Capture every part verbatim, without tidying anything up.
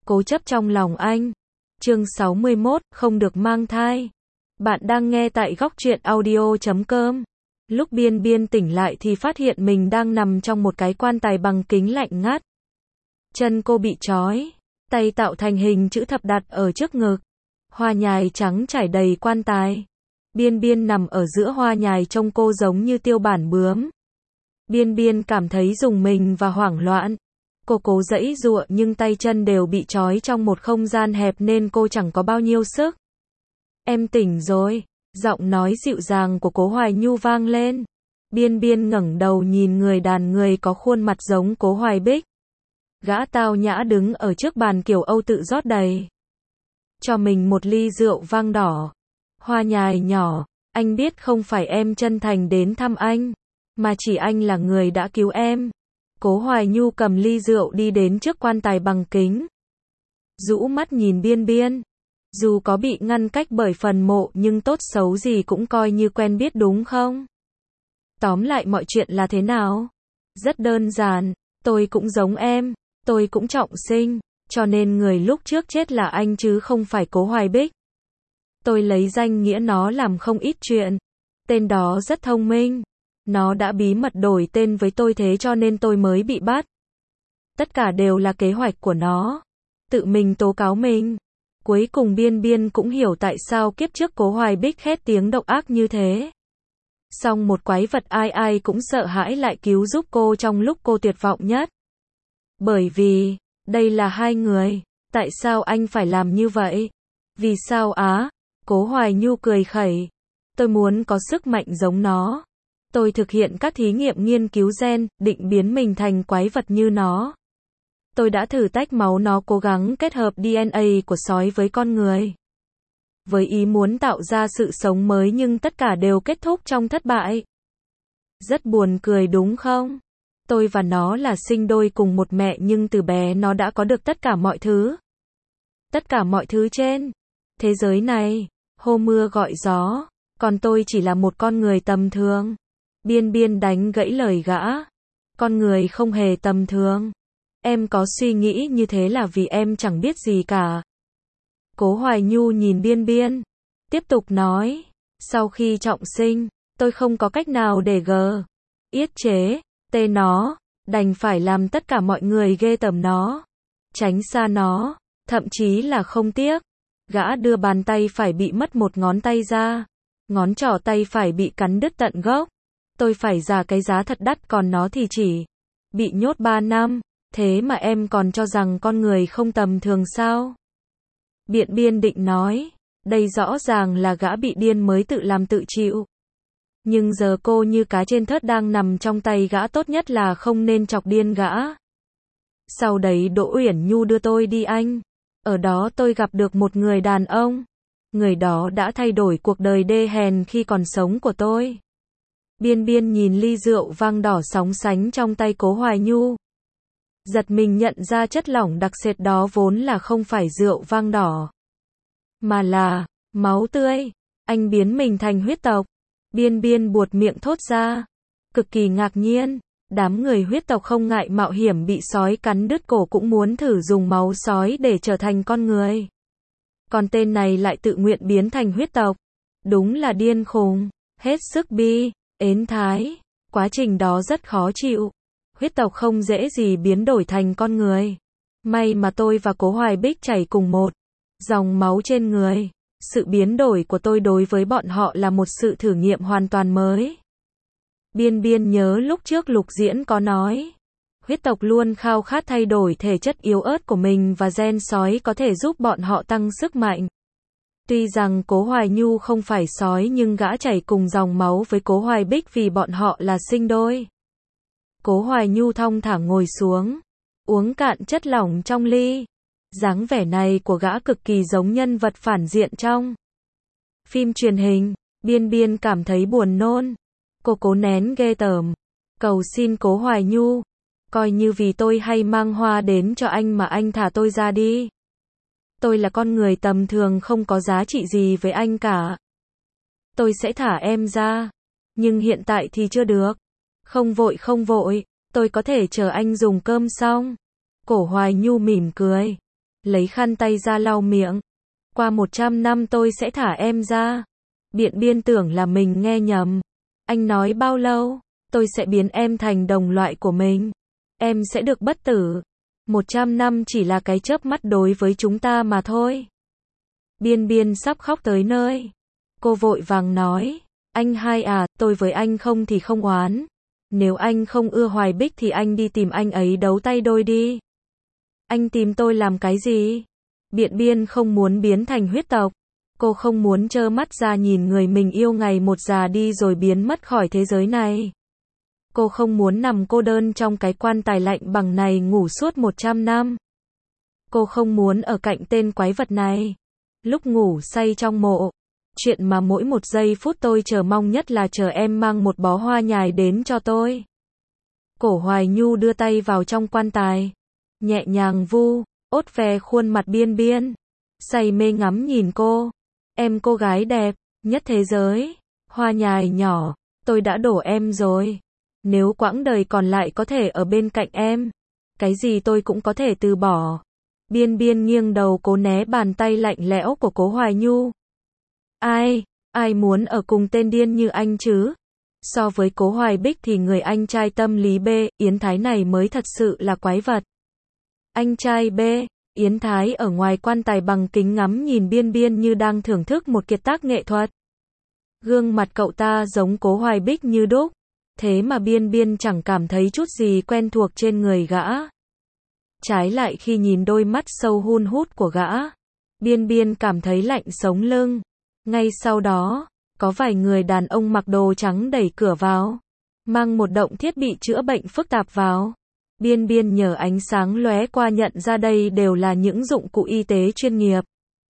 cố chấp trong lòng anh. Chương sáu mươi mốt, không được mang thai. Bạn đang nghe tại góc truyện audio chấm com. Lúc Biên Biên tỉnh lại thì phát hiện mình đang nằm trong một cái quan tài bằng kính lạnh ngắt. Chân cô bị trói, tay tạo thành hình chữ thập đặt ở trước ngực. Hoa nhài trắng trải đầy quan tài. Biên Biên nằm ở giữa hoa nhài trông cô giống như tiêu bản bướm. Biên Biên cảm thấy rùng mình và hoảng loạn. Cô cố giãy giụa nhưng tay chân đều bị trói trong một không gian hẹp nên cô chẳng có bao nhiêu sức. Em tỉnh rồi, giọng nói dịu dàng của Cố Hoài Nhu vang lên. Biên Biên ngẩng đầu nhìn người đàn người có khuôn mặt giống Cố Hoài Bích. Gã tao nhã đứng ở trước bàn kiểu Âu tự rót đầy cho mình một ly rượu vang đỏ. Hoa nhài nhỏ, anh biết không phải em chân thành đến thăm anh, mà chỉ anh là người đã cứu em. Cố Hoài Nhu cầm ly rượu đi đến trước quan tài bằng kính. Rũ mắt nhìn Biên Biên. Dù có bị ngăn cách bởi phần mộ nhưng tốt xấu gì cũng coi như quen biết đúng không? Tóm lại mọi chuyện là thế nào? Rất đơn giản, tôi cũng giống em, tôi cũng trọng sinh, cho nên người lúc trước chết là anh chứ không phải Cố Hoài Bích. Tôi lấy danh nghĩa nó làm không ít chuyện. Tên đó rất thông minh. Nó đã bí mật đổi tên với tôi thế cho nên tôi mới bị bắt. Tất cả đều là kế hoạch của nó. Tự mình tố cáo mình. Cuối cùng Biên Biên cũng hiểu tại sao kiếp trước Cố Hoài Bích khét tiếng độc ác như thế. Song một quái vật ai ai cũng sợ hãi lại cứu giúp cô trong lúc cô tuyệt vọng nhất. Bởi vì, đây là hai người. Tại sao anh phải làm như vậy? Vì sao á? Cố Hoài Nhu cười khẩy. Tôi muốn có sức mạnh giống nó. Tôi thực hiện các thí nghiệm nghiên cứu gen, định biến mình thành quái vật như nó. Tôi đã thử tách máu nó cố gắng kết hợp đê en a của sói với con người. Với ý muốn tạo ra sự sống mới nhưng tất cả đều kết thúc trong thất bại. Rất buồn cười đúng không? Tôi và nó là sinh đôi cùng một mẹ nhưng từ bé nó đã có được tất cả mọi thứ. Tất cả mọi thứ trên thế giới này, hô mưa gọi gió, còn tôi chỉ là một con người tầm thường. Biên Biên đánh gãy lời gã. Con người không hề tầm thường. Em có suy nghĩ như thế là vì em chẳng biết gì cả. Cố Hoài Nhu nhìn Biên Biên. Tiếp tục nói. Sau khi trọng sinh, tôi không có cách nào để gờ. Yết chế. Tê nó. Đành phải làm tất cả mọi người ghê tởm nó. Tránh xa nó. Thậm chí là không tiếc. Gã đưa bàn tay phải bị mất một ngón tay ra. Ngón trỏ tay phải bị cắn đứt tận gốc. Tôi phải trả cái giá thật đắt còn nó thì chỉ bị nhốt ba năm. Thế mà em còn cho rằng con người không tầm thường sao? Biện Biên định nói. Đây rõ ràng là gã bị điên mới tự làm tự chịu. Nhưng giờ cô như cá trên thớt đang nằm trong tay gã, tốt nhất là không nên chọc điên gã. Sau đấy Đỗ Uyển Nhu đưa tôi đi Anh. Ở đó tôi gặp được một người đàn ông. Người đó đã thay đổi cuộc đời đê hèn khi còn sống của tôi. Biên Biên nhìn ly rượu vang đỏ sóng sánh trong tay Cố Hoài Nhu. Giật mình nhận ra chất lỏng đặc sệt đó vốn là không phải rượu vang đỏ, mà là máu tươi. Anh biến mình thành huyết tộc. Biên Biên buột miệng thốt ra. Cực kỳ ngạc nhiên. Đám người huyết tộc không ngại mạo hiểm bị sói cắn đứt cổ cũng muốn thử dùng máu sói để trở thành con người. Còn tên này lại tự nguyện biến thành huyết tộc. Đúng là điên khùng. Hết sức bi, ến thái. Quá trình đó rất khó chịu. Huyết tộc không dễ gì biến đổi thành con người. May mà tôi và Cố Hoài Bích chảy cùng một dòng máu trên người. Sự biến đổi của tôi đối với bọn họ là một sự thử nghiệm hoàn toàn mới. Biên Biên nhớ lúc trước Lục Diễn có nói. Huyết tộc luôn khao khát thay đổi thể chất yếu ớt của mình và gen sói có thể giúp bọn họ tăng sức mạnh. Tuy rằng Cố Hoài Nhu không phải sói nhưng gã chảy cùng dòng máu với Cố Hoài Bích vì bọn họ là sinh đôi. Cố Hoài Nhu thong thả ngồi xuống, uống cạn chất lỏng trong ly. Dáng vẻ này của gã cực kỳ giống nhân vật phản diện trong phim truyền hình. Biên Biên cảm thấy buồn nôn. Cô cố nén ghê tởm, cầu xin Cố Hoài Nhu, coi như vì tôi hay mang hoa đến cho anh mà anh thả tôi ra đi. Tôi là con người tầm thường không có giá trị gì với anh cả. Tôi sẽ thả em ra. Nhưng hiện tại thì chưa được. Không vội không vội, tôi có thể chờ anh dùng cơm xong. Cổ Hoài Nhu mỉm cười. lấy khăn tay ra lau miệng. Qua một trăm năm tôi sẽ thả em ra. Biện Biên tưởng là mình nghe nhầm. Anh nói bao lâu? Tôi sẽ biến em thành đồng loại của mình. Em sẽ được bất tử. Một trăm năm chỉ là cái chớp mắt đối với chúng ta mà thôi. Biên Biên sắp khóc tới nơi. Cô vội vàng nói, anh hai à, tôi với anh không thì không oán. Nếu anh không ưa Hoài Bích thì anh đi tìm anh ấy đấu tay đôi đi. Anh tìm tôi làm cái gì? Biện Biên không muốn biến thành huyết tộc. Cô không muốn trơ mắt ra nhìn người mình yêu ngày một già đi rồi biến mất khỏi thế giới này. Cô không muốn nằm cô đơn trong cái quan tài lạnh bằng này ngủ suốt một trăm năm. Cô không muốn ở cạnh tên quái vật này. Lúc ngủ say trong mộ. Chuyện mà mỗi một giây phút tôi chờ mong nhất là chờ em mang một bó hoa nhài đến cho tôi. Cổ Hoài Nhu đưa tay vào trong quan tài. Nhẹ nhàng vu, ốt ve khuôn mặt Biên Biên. Say mê ngắm nhìn cô. Em cô gái đẹp, nhất thế giới. Hoa nhài nhỏ, tôi đã đổ em rồi. Nếu quãng đời còn lại có thể ở bên cạnh em. Cái gì tôi cũng có thể từ bỏ. Biên Biên nghiêng đầu cố né bàn tay lạnh lẽo của Cố Hoài Nhu. Ai, ai muốn ở cùng tên điên như anh chứ? So với Cố Hoài Bích thì người anh trai tâm lý B, Yến Thái này mới thật sự là quái vật. Anh trai B, Yến Thái ở ngoài quan tài bằng kính ngắm nhìn Biên Biên như đang thưởng thức một kiệt tác nghệ thuật. Gương mặt cậu ta giống Cố Hoài Bích như đúc. Thế mà Biên Biên chẳng cảm thấy chút gì quen thuộc trên người gã. Trái lại khi nhìn đôi mắt sâu hun hút của gã, Biên Biên cảm thấy lạnh sống lưng. Ngay sau đó, có vài người đàn ông mặc đồ trắng đẩy cửa vào, mang một động thiết bị chữa bệnh phức tạp vào. Biên Biên nhờ ánh sáng lóe qua nhận ra đây đều là những dụng cụ y tế chuyên nghiệp.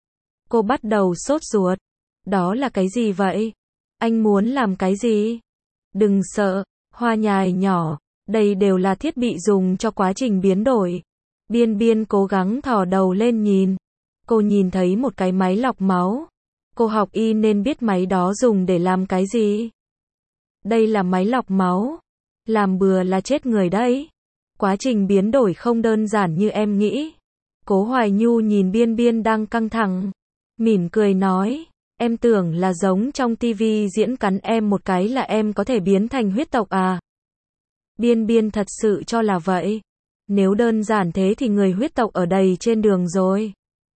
Cô bắt đầu sốt ruột. Đó là cái gì vậy? Anh muốn làm cái gì? Đừng sợ, hoa nhài nhỏ, đây đều là thiết bị dùng cho quá trình biến đổi. Biên Biên cố gắng thò đầu lên nhìn. Cô nhìn thấy một cái máy lọc máu. Cô học y nên biết máy đó dùng để làm cái gì. Đây là máy lọc máu. Làm bừa là chết người đấy. Quá trình biến đổi không đơn giản như em nghĩ. Cố Hoài Nhu nhìn Biên Biên đang căng thẳng. Mỉm cười nói, em tưởng là giống trong tivi diễn cắn em một cái là em có thể biến thành huyết tộc à? Biên Biên thật sự cho là vậy. Nếu đơn giản thế thì người huyết tộc ở đầy trên đường rồi.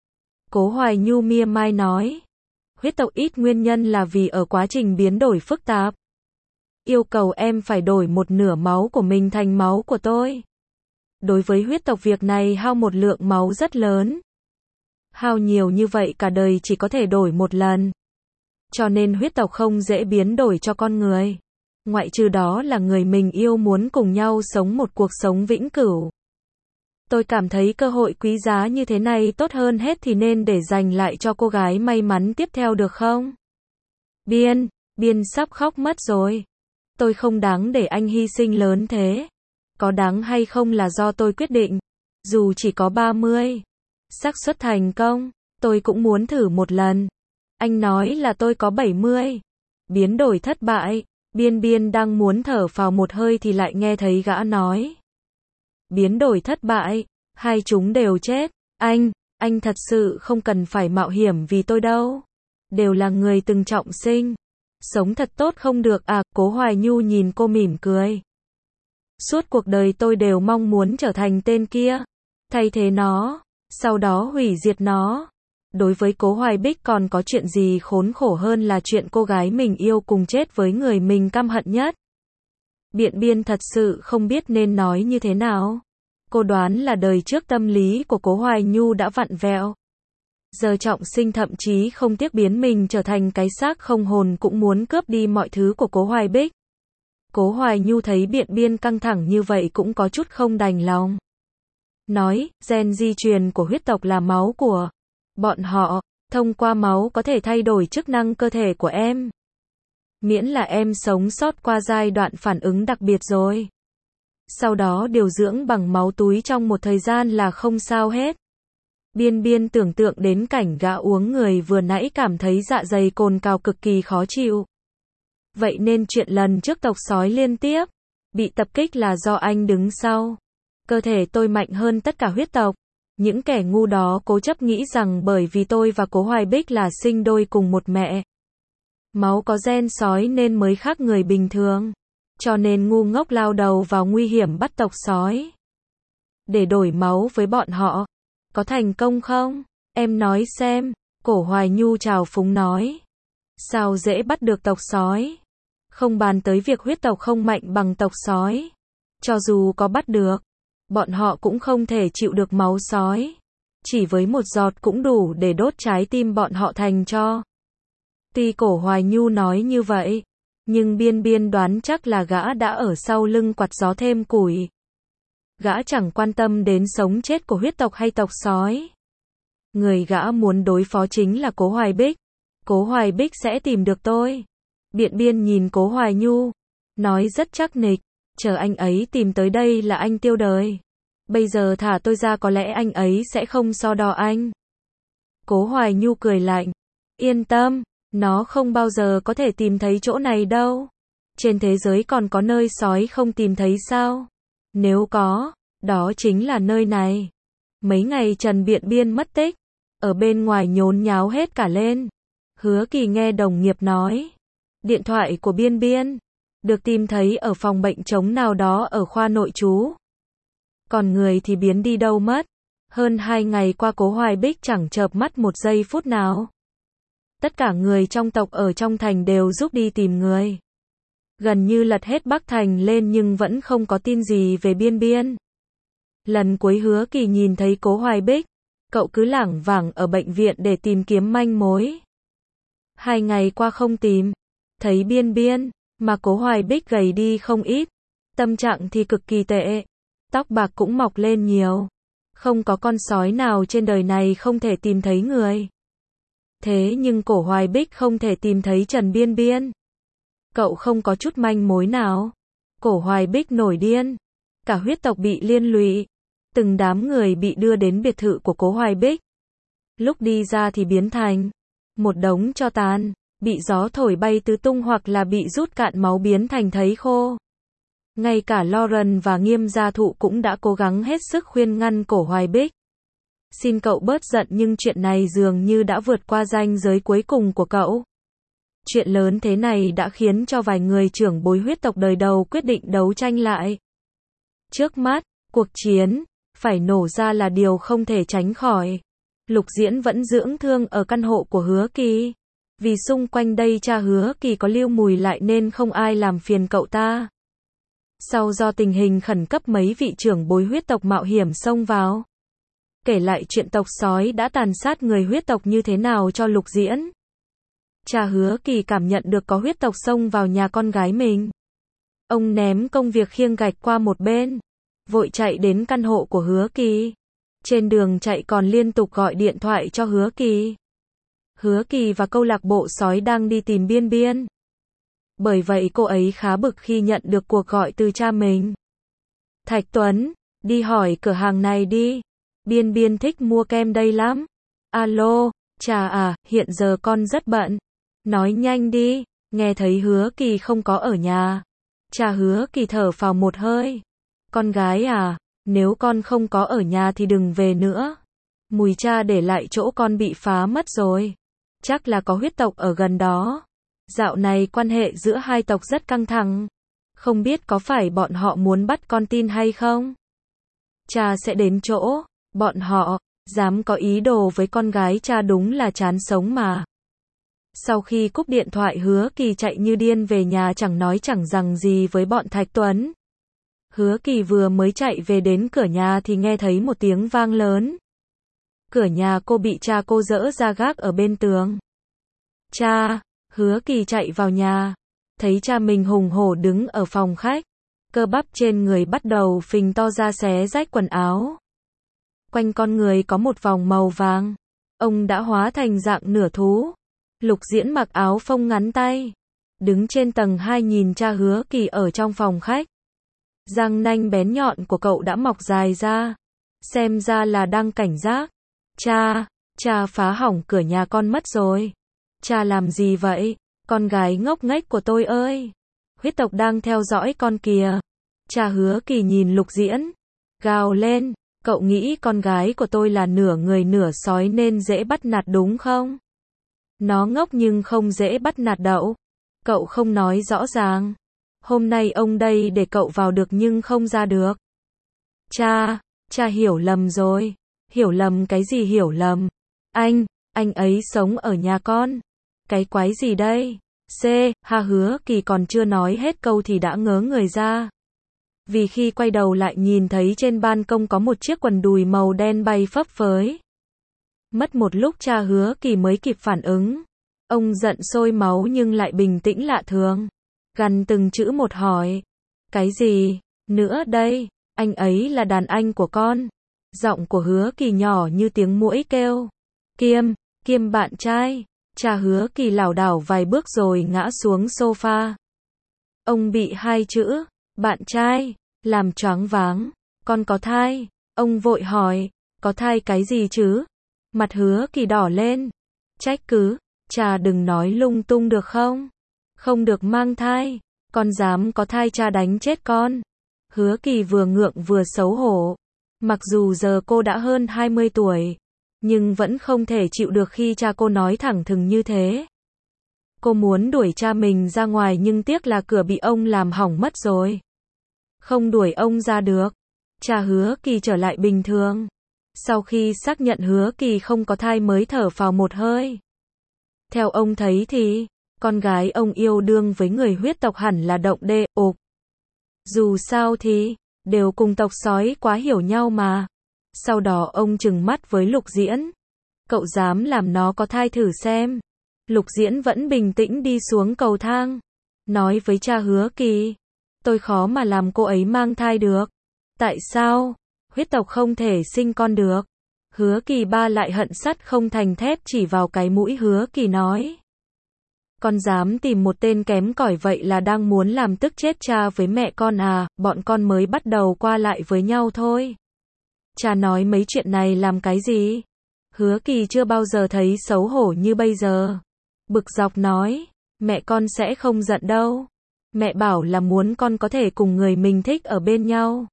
Cố Hoài Nhu mia mai nói. Huyết tộc ít nguyên nhân là vì ở quá trình biến đổi phức tạp. Yêu cầu em phải đổi một nửa máu của mình thành máu của tôi. Đối với huyết tộc việc này hao một lượng máu rất lớn. Hao nhiều như vậy cả đời chỉ có thể đổi một lần. Cho nên huyết tộc không dễ biến đổi cho con người. Ngoại trừ đó là người mình yêu muốn cùng nhau sống một cuộc sống vĩnh cửu. Tôi cảm thấy cơ hội quý giá như thế này tốt hơn hết thì nên để dành lại cho cô gái may mắn tiếp theo được không? Biên, Biên sắp khóc mất rồi. Tôi không đáng để anh hy sinh lớn thế. Có đáng hay không là do tôi quyết định. Dù chỉ có ba mươi. Xác suất thành công, tôi cũng muốn thử một lần. Anh nói là tôi có bảy mươi. Biến đổi thất bại. Biên Biên đang muốn thở phào một hơi thì lại nghe thấy gã nói. Biến đổi thất bại, hai chúng đều chết. Anh, anh thật sự không cần phải mạo hiểm vì tôi đâu. Đều là người từng trọng sinh. Sống thật tốt không được à? Cố Hoài Nhu nhìn cô mỉm cười. Suốt cuộc đời tôi đều mong muốn trở thành tên kia. Thay thế nó, sau đó hủy diệt nó. Đối với Cố Hoài Bích còn có chuyện gì khốn khổ hơn là chuyện cô gái mình yêu cùng chết với người mình căm hận nhất. Biện Biên thật sự không biết nên nói như thế nào. Cô đoán là đời trước tâm lý của Cố Hoài Nhu đã vặn vẹo. Giờ trọng sinh thậm chí không tiếc biến mình trở thành cái xác không hồn cũng muốn cướp đi mọi thứ của Cố Hoài Bích. Cố Hoài Nhu thấy Biện Biên căng thẳng như vậy cũng có chút không đành lòng. Nói, gen di truyền của huyết tộc là máu của bọn họ, thông qua máu có thể thay đổi chức năng cơ thể của em. Miễn là em sống sót qua giai đoạn phản ứng đặc biệt rồi. Sau đó điều dưỡng bằng máu túi trong một thời gian là không sao hết. Biên Biên tưởng tượng đến cảnh gã uống người vừa nãy cảm thấy dạ dày cồn cào cực kỳ khó chịu. Vậy nên chuyện lần trước tộc sói liên tiếp bị tập kích là do anh đứng sau. Cơ thể tôi mạnh hơn tất cả huyết tộc. Những kẻ ngu đó cố chấp nghĩ rằng bởi vì tôi và Cố Hoài Bích là sinh đôi cùng một mẹ, máu có gen sói nên mới khác người bình thường. Cho nên ngu ngốc lao đầu vào nguy hiểm bắt tộc sói để đổi máu với bọn họ. Có thành công không? Em nói xem. Cổ Hoài Nhu trào phúng nói. Sao dễ bắt được tộc sói? Không bàn tới việc huyết tộc không mạnh bằng tộc sói. Cho dù có bắt được, bọn họ cũng không thể chịu được máu sói. Chỉ với một giọt cũng đủ để đốt trái tim bọn họ thành tro. Tuy Cổ Hoài Nhu nói như vậy, nhưng Biên Biên đoán chắc là gã đã ở sau lưng quạt gió thêm củi. Gã chẳng quan tâm đến sống chết của huyết tộc hay tộc sói. Người gã muốn đối phó chính là Cố Hoài Bích. Cố Hoài Bích sẽ tìm được tôi. Biện Biên nhìn Cố Hoài Nhu, nói rất chắc nịch, chờ anh ấy tìm tới đây là anh tiêu đời. Bây giờ thả tôi ra có lẽ anh ấy sẽ không so đo anh. Cố Hoài Nhu cười lạnh, yên tâm, nó không bao giờ có thể tìm thấy chỗ này đâu. Trên thế giới còn có nơi sói không tìm thấy sao? Nếu có, đó chính là nơi này. Mấy ngày Trần Biện Biên mất tích, ở bên ngoài nhốn nháo hết cả lên. Hứa Kỳ nghe đồng nghiệp nói, điện thoại của Biên Biên được tìm thấy ở phòng bệnh trống nào đó ở khoa nội trú. Còn người thì biến đi đâu mất. Hơn hai ngày qua Cố Hoài Bích chẳng chợp mắt một giây phút nào. Tất cả người trong tộc ở trong thành đều giúp đi tìm người. Gần như lật hết Bắc Thành lên nhưng vẫn không có tin gì về Biên Biên. Lần cuối Hứa Kỳ nhìn thấy Cố Hoài Bích, cậu cứ lảng vảng ở bệnh viện để tìm kiếm manh mối. Hai ngày qua không tìm, thấy Biên Biên, mà Cố Hoài Bích gầy đi không ít, tâm trạng thì cực kỳ tệ, tóc bạc cũng mọc lên nhiều. Không có con sói nào trên đời này không thể tìm thấy người. Thế nhưng Cổ Hoài Bích không thể tìm thấy Trần Biên Biên. Cậu không có chút manh mối nào. Cổ Hoài Bích nổi điên. Cả huyết tộc bị liên lụy. Từng đám người bị đưa đến biệt thự của Cố Hoài Bích. Lúc đi ra thì biến thành một đống tro tàn, bị gió thổi bay tứ tung hoặc là bị rút cạn máu biến thành thây khô. Ngay cả Lauren và Nghiêm Gia Thụ cũng đã cố gắng hết sức khuyên ngăn Cổ Hoài Bích. Xin cậu bớt giận nhưng chuyện này dường như đã vượt qua ranh giới cuối cùng của cậu. Chuyện lớn thế này đã khiến cho vài người trưởng bối huyết tộc đời đầu quyết định đấu tranh lại. Trước mắt, cuộc chiến phải nổ ra là điều không thể tránh khỏi. Lục Diễn vẫn dưỡng thương ở căn hộ của Hứa Kỳ. Vì xung quanh đây cha Hứa Kỳ có lưu mùi lại nên không ai làm phiền cậu ta. Sau do tình hình khẩn cấp mấy vị trưởng bối huyết tộc mạo hiểm xông vào. Kể lại chuyện tộc sói đã tàn sát người huyết tộc như thế nào cho Lục Diễn. Cha Hứa Kỳ cảm nhận được có huyết tộc xông vào nhà con gái mình. Ông ném công việc khiêng gạch qua một bên, vội chạy đến căn hộ của Hứa Kỳ. Trên đường chạy còn liên tục gọi điện thoại cho Hứa Kỳ. Hứa Kỳ và câu lạc bộ sói đang đi tìm Biên Biên. Bởi vậy cô ấy khá bực khi nhận được cuộc gọi từ cha mình. Thạch Tuấn, đi hỏi cửa hàng này đi. Biên Biên thích mua kem đây lắm. Alo, cha à, hiện giờ con rất bận. Nói nhanh đi. Nghe thấy Hứa Kỳ không có ở nhà. Cha Hứa Kỳ thở phào một hơi. Con gái à, nếu con không có ở nhà thì đừng về nữa. Mùi cha để lại chỗ con bị phá mất rồi. Chắc là có huyết tộc ở gần đó. Dạo này quan hệ giữa hai tộc rất căng thẳng. Không biết có phải bọn họ muốn bắt con tin hay không? Cha sẽ đến chỗ. Bọn họ dám có ý đồ với con gái cha đúng là chán sống mà. Sau khi cúp điện thoại Hứa Kỳ chạy như điên về nhà chẳng nói chẳng rằng gì với bọn Thạch Tuấn. Hứa Kỳ vừa mới chạy về đến cửa nhà thì nghe thấy một tiếng vang lớn. Cửa nhà cô bị cha cô dỡ ra gác ở bên tường. Cha! Hứa Kỳ chạy vào nhà. Thấy cha mình hùng hổ đứng ở phòng khách. Cơ bắp trên người bắt đầu phình to ra xé rách quần áo. Quanh con người có một vòng màu vàng. Ông đã hóa thành dạng nửa thú. Lục Diễn mặc áo phông ngắn tay. Đứng trên tầng hai nhìn cha Hứa Kỳ ở trong phòng khách. Răng nanh bén nhọn của cậu đã mọc dài ra. Xem ra là đang cảnh giác. Cha, cha phá hỏng cửa nhà con mất rồi. Cha làm gì vậy? Con gái ngốc nghếch của tôi ơi. Huyết tộc đang theo dõi con kìa. Cha Hứa Kỳ nhìn Lục Diễn. Gào lên. Cậu nghĩ con gái của tôi là nửa người nửa sói nên dễ bắt nạt đúng không? Nó ngốc nhưng không dễ bắt nạt đậu. Cậu không nói rõ ràng. Hôm nay ông đây để cậu vào được nhưng không ra được. Cha, cha hiểu lầm rồi. Hiểu lầm cái gì hiểu lầm? Anh, anh ấy sống ở nhà con. Cái quái gì đây? C, ha Hứa Kỳ còn chưa nói hết câu thì đã ngớ người ra. Vì khi quay đầu lại nhìn thấy trên ban công có một chiếc quần đùi màu đen bay phấp phới. Mất một lúc cha Hứa Kỳ mới kịp phản ứng. Ông giận sôi máu nhưng lại bình tĩnh lạ thường. Gằn từng chữ một hỏi. Cái gì? Nữa đây? Anh ấy là đàn anh của con. Giọng của Hứa Kỳ nhỏ như tiếng muỗi kêu. Kiêm, Kiêm bạn trai. Cha Hứa Kỳ lảo đảo vài bước rồi ngã xuống sofa. Ông bị hai chữ, bạn trai, làm choáng váng. Con có thai? Ông vội hỏi, có thai cái gì chứ? Mặt Hứa Kỳ đỏ lên. Trách cứ, cha đừng nói lung tung được không? Không được mang thai. Con dám có thai cha đánh chết con. Hứa Kỳ vừa ngượng vừa xấu hổ. Mặc dù giờ cô đã hơn hai mươi tuổi, nhưng vẫn không thể chịu được khi cha cô nói thẳng thừng như thế. Cô muốn đuổi cha mình ra ngoài nhưng tiếc là cửa bị ông làm hỏng mất rồi. Không đuổi ông ra được. Cha Hứa Kỳ trở lại bình thường. Sau khi xác nhận Hứa Kỳ không có thai mới thở phào một hơi. Theo ông thấy thì, con gái ông yêu đương với người huyết tộc hẳn là động đê, ộp. Dù sao thì, đều cùng tộc sói quá hiểu nhau mà. Sau đó ông trừng mắt với Lục Diễn. Cậu dám làm nó có thai thử xem. Lục Diễn vẫn bình tĩnh đi xuống cầu thang. Nói với cha Hứa Kỳ. Tôi khó mà làm cô ấy mang thai được. Tại sao? Huyết tộc không thể sinh con được. Hứa Kỳ ba lại hận sắt không thành thép chỉ vào cái mũi Hứa Kỳ nói. Con dám tìm một tên kém cỏi vậy là đang muốn làm tức chết cha với mẹ con à, bọn con mới bắt đầu qua lại với nhau thôi. Cha nói mấy chuyện này làm cái gì? Hứa Kỳ chưa bao giờ thấy xấu hổ như bây giờ. Bực dọc nói, mẹ con sẽ không giận đâu. Mẹ bảo là muốn con có thể cùng người mình thích ở bên nhau.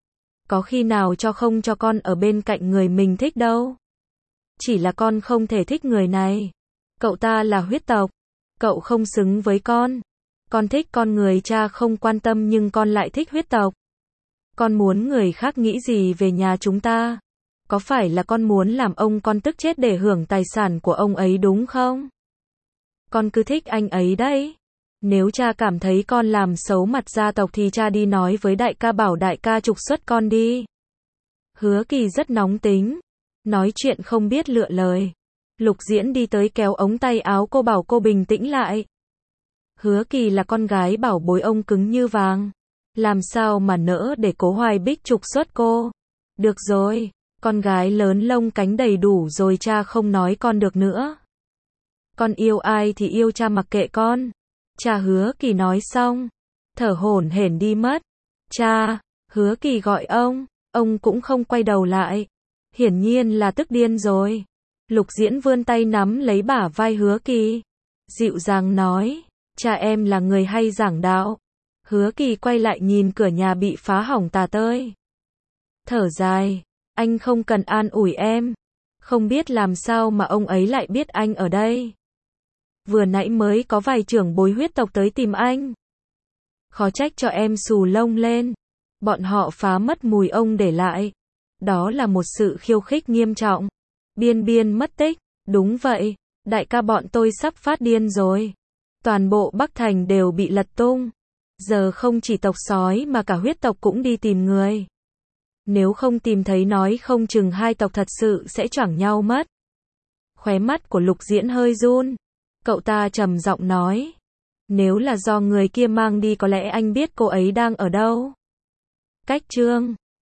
Có khi nào cho không cho con ở bên cạnh người mình thích đâu. Chỉ là con không thể thích người này. Cậu ta là huyết tộc. Cậu không xứng với con. Con thích con người cha không quan tâm nhưng con lại thích huyết tộc. Con muốn người khác nghĩ gì về nhà chúng ta? Có phải là con muốn làm ông con tức chết để hưởng tài sản của ông ấy đúng không? Con cứ thích anh ấy đấy. Nếu cha cảm thấy con làm xấu mặt gia tộc thì cha đi nói với đại ca bảo đại ca trục xuất con đi. Hứa Kỳ rất nóng tính. Nói chuyện không biết lựa lời. Lục Diễn đi tới kéo ống tay áo cô bảo cô bình tĩnh lại. Hứa Kỳ là con gái bảo bối ông cứng như vàng. Làm sao mà nỡ để Cố Hoài Bích trục xuất cô. Được rồi, con gái lớn lông cánh đầy đủ rồi cha không nói con được nữa. Con yêu ai thì yêu cha mặc kệ con. Cha Hứa Kỳ nói xong, thở hổn hển đi mất. Cha, Hứa Kỳ gọi ông, ông cũng không quay đầu lại. Hiển nhiên là tức điên rồi. Lục Diễn vươn tay nắm lấy bả vai Hứa Kỳ. Dịu dàng nói, cha em là người hay giảng đạo. Hứa Kỳ quay lại nhìn cửa nhà bị phá hỏng tà tơi. Thở dài, anh không cần an ủi em. Không biết làm sao mà ông ấy lại biết anh ở đây. Vừa nãy mới có vài trưởng bối huyết tộc tới tìm anh. Khó trách cho em xù lông lên. Bọn họ phá mất mùi ông để lại. Đó là một sự khiêu khích nghiêm trọng. Biên Biên mất tích. Đúng vậy, đại ca bọn tôi sắp phát điên rồi. Toàn bộ Bắc Thành đều bị lật tung. Giờ không chỉ tộc sói mà cả huyết tộc cũng đi tìm người. Nếu không tìm thấy nói không chừng hai tộc thật sự sẽ choảng nhau mất. Khóe mắt của Lục Diễn hơi run. Cậu ta trầm giọng nói. Nếu là do người kia mang đi có lẽ anh biết cô ấy đang ở đâu. Cách chương